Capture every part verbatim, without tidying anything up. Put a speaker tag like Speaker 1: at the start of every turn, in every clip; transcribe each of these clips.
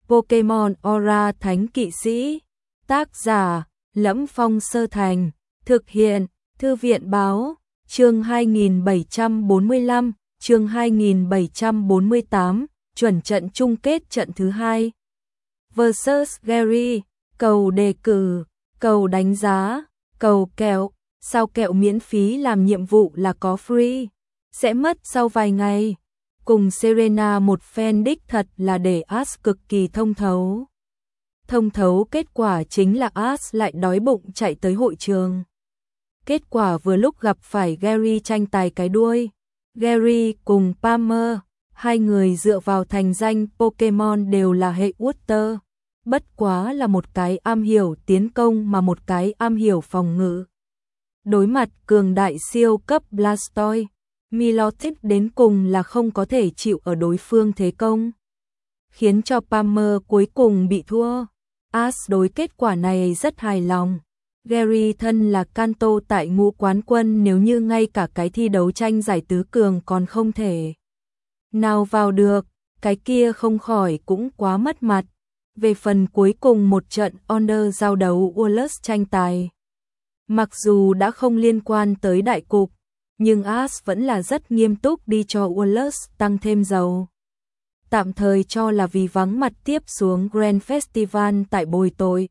Speaker 1: Pokemon Aura Thánh Kỵ Sĩ. Tác giả: Lẫm Phong Sơ Thành. Thực hiện: Thư viện Báo. Chương hai nghìn bảy trăm bốn mươi lăm, chương hai nghìn bảy trăm bốn mươi tám, chuẩn trận chung kết trận thứ hai. Versus Gary, cầu đề cử, cầu đánh giá, cầu kẹo, sao kẹo miễn phí làm nhiệm vụ là có free, sẽ mất sau vài ngày. Cùng Serena một fan đích thật là để Ash cực kỳ thông thấu. Thông thấu kết quả chính là Ash lại đói bụng chạy tới hội trường. Kết quả vừa lúc gặp phải Gary tranh tài cái đuôi. Gary cùng Palmer, hai người dựa vào thành danh Pokemon đều là hệ Water. Bất quá là một cái am hiểu tiến công mà một cái am hiểu phòng ngự. Đối mặt cường đại siêu cấp Blastoise, Milotic đến cùng là không có thể chịu ở đối phương thế công, khiến cho Palmer cuối cùng bị thua. Ash đối kết quả này rất hài lòng. Gary thân là Kanto tại ngũ quán quân, nếu như ngay cả cái thi đấu tranh giải tứ cường còn không thể nào vào được, cái kia không khỏi cũng quá mất mặt. Về phần cuối cùng một trận Onder giao đấu Wallace tranh tài, mặc dù đã không liên quan tới đại cục, nhưng Ash vẫn là rất nghiêm túc đi cho Wallace tăng thêm dầu. Tạm thời cho là vì vắng mặt tiếp xuống Grand Festival tại bồi tội.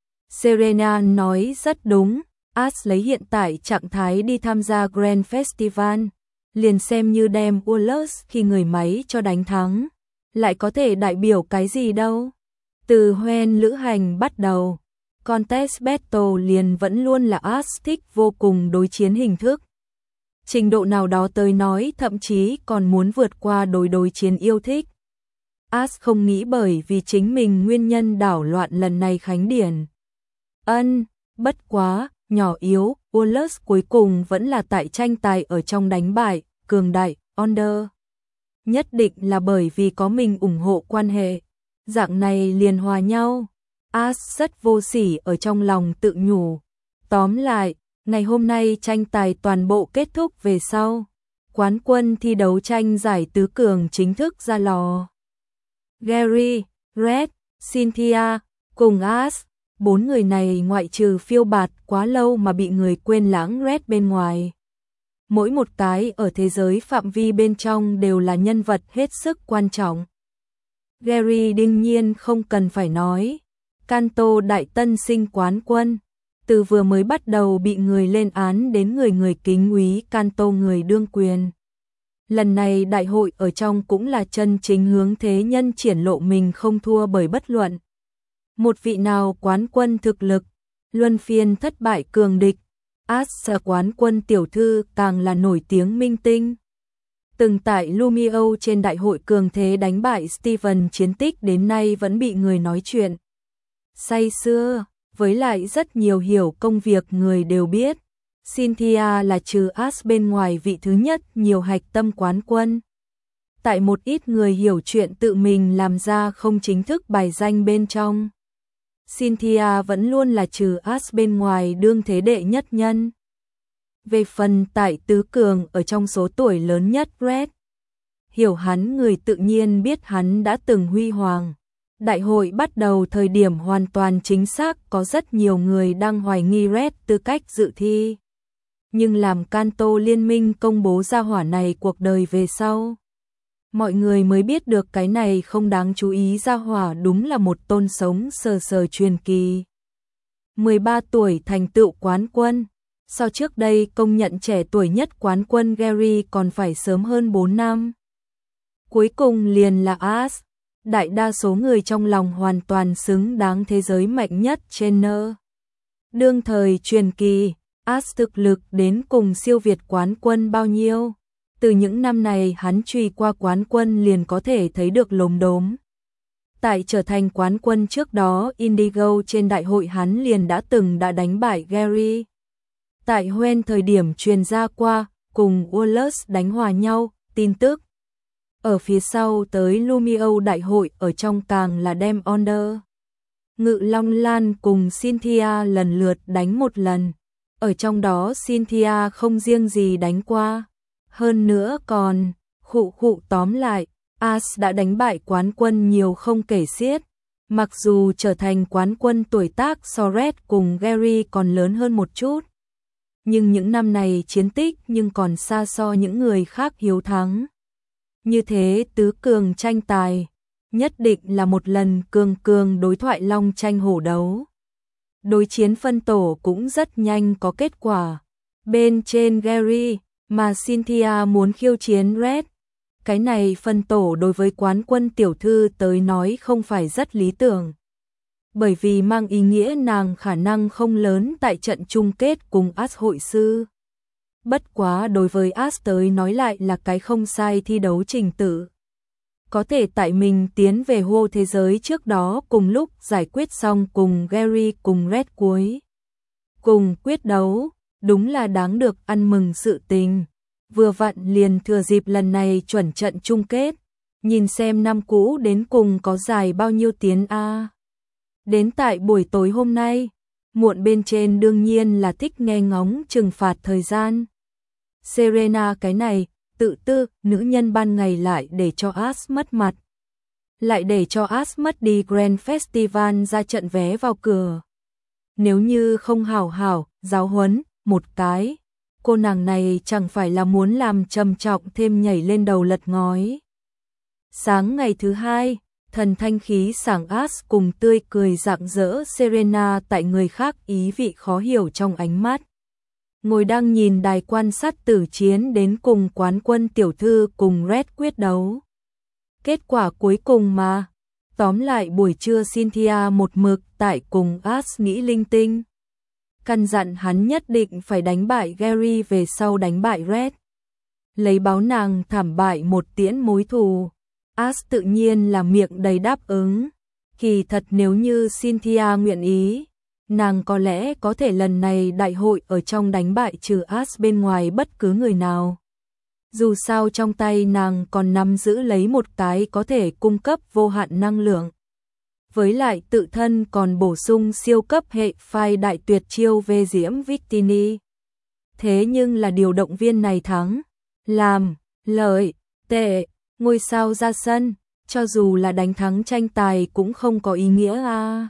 Speaker 1: Serena nói rất đúng, Ash lấy hiện tại trạng thái đi tham gia Grand Festival, liền xem như đem Wallace khi người máy cho đánh thắng, lại có thể đại biểu cái gì đâu. Từ Hoenn lữ hành bắt đầu, Contest Battle liền vẫn luôn là Ash thích vô cùng đối chiến hình thức. Trình độ nào đó tới nói thậm chí còn muốn vượt qua đối đối chiến yêu thích. Ash không nghĩ bởi vì chính mình nguyên nhân đảo loạn lần này khánh điển. Ân, bất quá, nhỏ yếu, Wallace cuối cùng vẫn là tại tranh tài ở trong đánh bại, cường đại, Onder. Nhất định là bởi vì có mình ủng hộ quan hệ, dạng này liền hòa nhau. Ash rất vô sỉ ở trong lòng tự nhủ. Tóm lại, ngày hôm nay tranh tài toàn bộ kết thúc về sau, quán quân thi đấu tranh giải tứ cường chính thức ra lò. Gary, Red, Cynthia, cùng Ash, bốn người này ngoại trừ phiêu bạt quá lâu mà bị người quên lãng Red bên ngoài. Mỗi một cái ở thế giới phạm vi bên trong đều là nhân vật hết sức quan trọng. Gary đương nhiên không cần phải nói, Kanto đại tân sinh quán quân, từ vừa mới bắt đầu bị người lên án đến người người kính úy Kanto người đương quyền. Lần này đại hội ở trong cũng là chân chính hướng thế nhân triển lộ mình không thua bởi bất luận một vị nào quán quân thực lực, luân phiên thất bại cường địch. Ash quán quân tiểu thư càng là nổi tiếng minh tinh. Từng tại Lumio trên đại hội cường thế đánh bại Steven chiến tích đến nay vẫn bị người nói chuyện say sưa, với lại rất nhiều hiểu công việc người đều biết. Cynthia là trừ Ash bên ngoài vị thứ nhất nhiều hạch tâm quán quân. Tại một ít người hiểu chuyện tự mình làm ra không chính thức bài danh bên trong, Cynthia vẫn luôn là trừ Ash bên ngoài đương thế đệ nhất nhân. Về phần tại tứ cường ở trong số tuổi lớn nhất Red, hiểu hắn người tự nhiên biết hắn đã từng huy hoàng. Đại hội bắt đầu thời điểm hoàn toàn chính xác có rất nhiều người đang hoài nghi Red tư cách dự thi. Nhưng làm Kanto liên minh công bố ra hỏa này cuộc đời về sau, mọi người mới biết được cái này không đáng chú ý ra hỏa đúng là một tôn sống sờ sờ truyền kỳ. mười ba tuổi thành tựu quán quân, so trước đây công nhận trẻ tuổi nhất quán quân Gary còn phải sớm hơn bốn năm. Cuối cùng liền là Ash, đại đa số người trong lòng hoàn toàn xứng đáng thế giới mạnh nhất trainer. Đương thời truyền kỳ, Ash thực lực đến cùng siêu việt quán quân bao nhiêu. Từ những năm này hắn truy qua quán quân liền có thể thấy được lốm đốm. Tại trở thành quán quân trước đó Indigo trên đại hội hắn liền đã từng đã đánh bại Gary. Tại Hoenn thời điểm truyền ra qua, cùng Wallace đánh hòa nhau, tin tức. Ở phía sau tới Lumio đại hội ở trong càng là đem Onder. Ngự Long Lan cùng Cynthia lần lượt đánh một lần. Ở trong đó Cynthia không riêng gì đánh qua. Hơn nữa còn, khụ khụ tóm lại, Ash đã đánh bại quán quân nhiều không kể xiết. Mặc dù trở thành quán quân tuổi tác so Red cùng Gary còn lớn hơn một chút, nhưng những năm này chiến tích nhưng còn xa so những người khác hiếu thắng. Như thế tứ cường tranh tài, nhất định là một lần cường cường đối thoại long tranh hổ đấu. Đối chiến phân tổ cũng rất nhanh có kết quả. Bên trên Gary, mà Cynthia muốn khiêu chiến Red. Cái này phân tổ đối với quán quân tiểu thư tới nói không phải rất lý tưởng. Bởi vì mang ý nghĩa nàng khả năng không lớn tại trận chung kết cùng As hội sư. Bất quá đối với As tới nói lại là cái không sai thi đấu trình tự. Có thể tại mình tiến về hô thế giới trước đó cùng lúc giải quyết xong cùng Gary cùng Red cuối. Cùng quyết đấu, đúng là đáng được ăn mừng sự tình. Vừa vặn liền thừa dịp lần này chuẩn trận chung kết, nhìn xem năm cũ đến cùng có dài bao nhiêu tiến a. Đến tại buổi tối hôm nay, muộn bên trên đương nhiên là thích nghe ngóng trừng phạt thời gian. Serena cái này, tự tư, nữ nhân ban ngày lại để cho As mất mặt. Lại để cho As mất đi Grand Festival ra trận vé vào cửa. Nếu như không hảo hảo, giáo huấn, một cái, cô nàng này chẳng phải là muốn làm trầm trọng thêm nhảy lên đầu lật ngói. Sáng ngày thứ hai, thần thanh khí sảng As cùng tươi cười rạng rỡ Serena tại người khác ý vị khó hiểu trong ánh mắt. Ngồi đang nhìn đài quan sát tử chiến đến cùng quán quân tiểu thư cùng Red quyết đấu. Kết quả cuối cùng mà, tóm lại buổi trưa Cynthia một mực tại cùng As nghĩ linh tinh. Căn dặn hắn nhất định phải đánh bại Gary về sau đánh bại Red. Lấy báo nàng thảm bại một tiễn mối thù. As tự nhiên là miệng đầy đáp ứng. Kỳ thật nếu như Cynthia nguyện ý, nàng có lẽ có thể lần này đại hội ở trong đánh bại trừ As bên ngoài bất cứ người nào. Dù sao trong tay nàng còn nắm giữ lấy một cái có thể cung cấp vô hạn năng lượng. Với lại tự thân còn bổ sung siêu cấp hệ phai đại tuyệt chiêu về diễm Victini. Thế nhưng là điều động viên này thắng, làm, lợi, tệ, ngôi sao ra sân, cho dù là đánh thắng tranh tài cũng không có ý nghĩa à.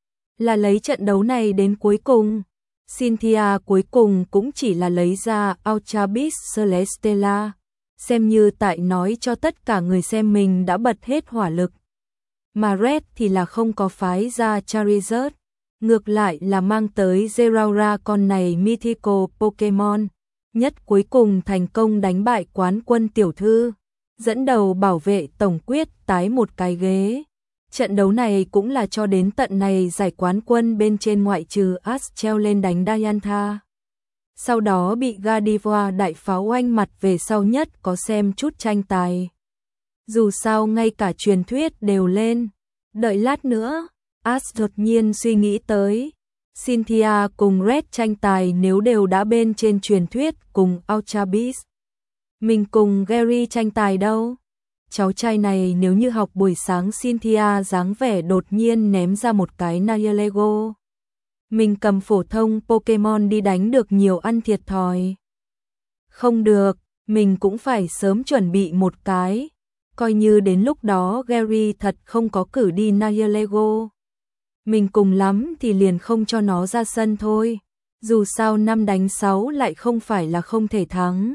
Speaker 1: Là lấy trận đấu này đến cuối cùng, Cynthia cuối cùng cũng chỉ là lấy ra Ultra Beast Celestella, xem như tại nói cho tất cả người xem mình đã bật hết hỏa lực. Mà Red thì là không có phái ra Charizard, ngược lại là mang tới Zeraora con này mythical Pokemon, nhất cuối cùng thành công đánh bại quán quân tiểu thư, dẫn đầu bảo vệ tổng quyết tái một cái ghế. Trận đấu này cũng là cho đến tận này giải quán quân bên trên ngoại trừ As treo lên đánh Diantha. Sau đó bị Gardevoir đại pháo oanh mặt về sau nhất có xem chút tranh tài. Dù sao ngay cả truyền thuyết đều lên. Đợi lát nữa, As đột nhiên suy nghĩ tới. Cynthia cùng Red tranh tài nếu đều đã bên trên truyền thuyết cùng Ultra Beast. Mình cùng Gary tranh tài đâu? Cháu trai này nếu như học buổi sáng Cynthia dáng vẻ đột nhiên ném ra một cái Nihilego. Mình cầm phổ thông Pokemon đi đánh được nhiều ăn thiệt thòi. Không được, mình cũng phải sớm chuẩn bị một cái. Coi như đến lúc đó Gary thật không có cử đi Nihilego. Mình cùng lắm thì liền không cho nó ra sân thôi. Dù sao năm đánh sáu lại không phải là không thể thắng.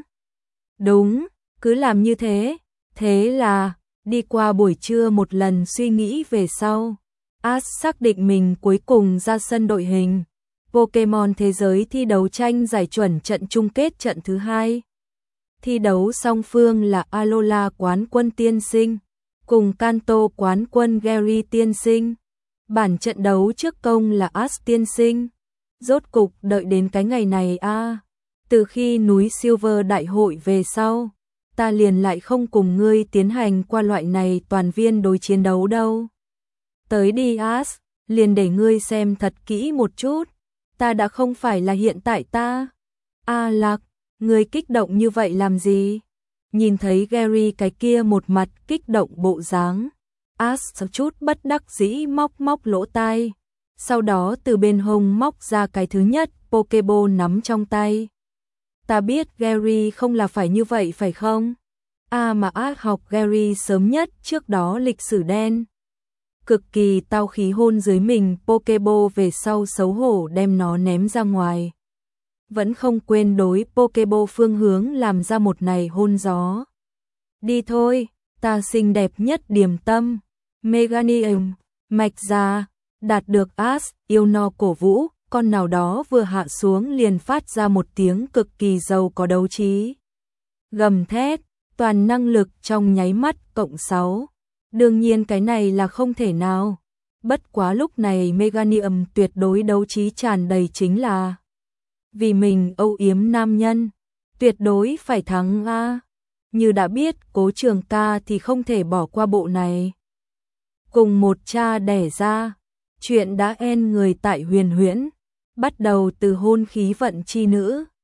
Speaker 1: Đúng, cứ làm như thế. Thế là, đi qua buổi trưa một lần suy nghĩ về sau. As xác định mình cuối cùng ra sân đội hình. Pokemon Thế giới thi đấu tranh giải chuẩn trận chung kết trận thứ hai. Thi đấu song phương là Alola quán quân tiên sinh, cùng Kanto quán quân Gary tiên sinh. Bản trận đấu trước công là As tiên sinh. Rốt cục đợi đến cái ngày này a. À. Từ khi núi Silver đại hội về sau, ta liền lại không cùng ngươi tiến hành qua loại này toàn viên đối chiến đấu đâu. Tới đi As, liền để ngươi xem thật kỹ một chút. Ta đã không phải là hiện tại ta. A Lạc, ngươi kích động như vậy làm gì? Nhìn thấy Gary cái kia một mặt kích động bộ dáng, As chút bất đắc dĩ móc móc lỗ tai. Sau đó từ bên hông móc ra cái thứ nhất Pokeball nắm trong tay. Ta biết Gary không là phải như vậy phải không? À mà As học Gary sớm nhất trước đó lịch sử đen. cực kỳ tao khí hôn dưới mình Pokéball về sau xấu hổ đem nó ném ra ngoài. Vẫn không quên đối Pokéball phương hướng làm ra một này hôn gió. Đi thôi, ta xinh đẹp nhất điểm tâm. Meganium, mạch ra, đạt được As, yêu no cổ vũ, con nào đó vừa hạ xuống liền phát ra một tiếng cực kỳ giàu có đấu trí. Gầm thét, toàn năng lực trong nháy mắt cộng sáu. Đương nhiên cái này là không thể nào. Bất quá lúc này Meganium tuyệt đối đấu trí tràn đầy chính là vì mình âu yếm nam nhân, tuyệt đối phải thắng a. Như đã biết Cố Trường Ca thì không thể bỏ qua bộ này. Cùng một cha đẻ ra, chuyện đã en người tại Huyền Huyễn, bắt đầu từ hôn khí vận chi nữ.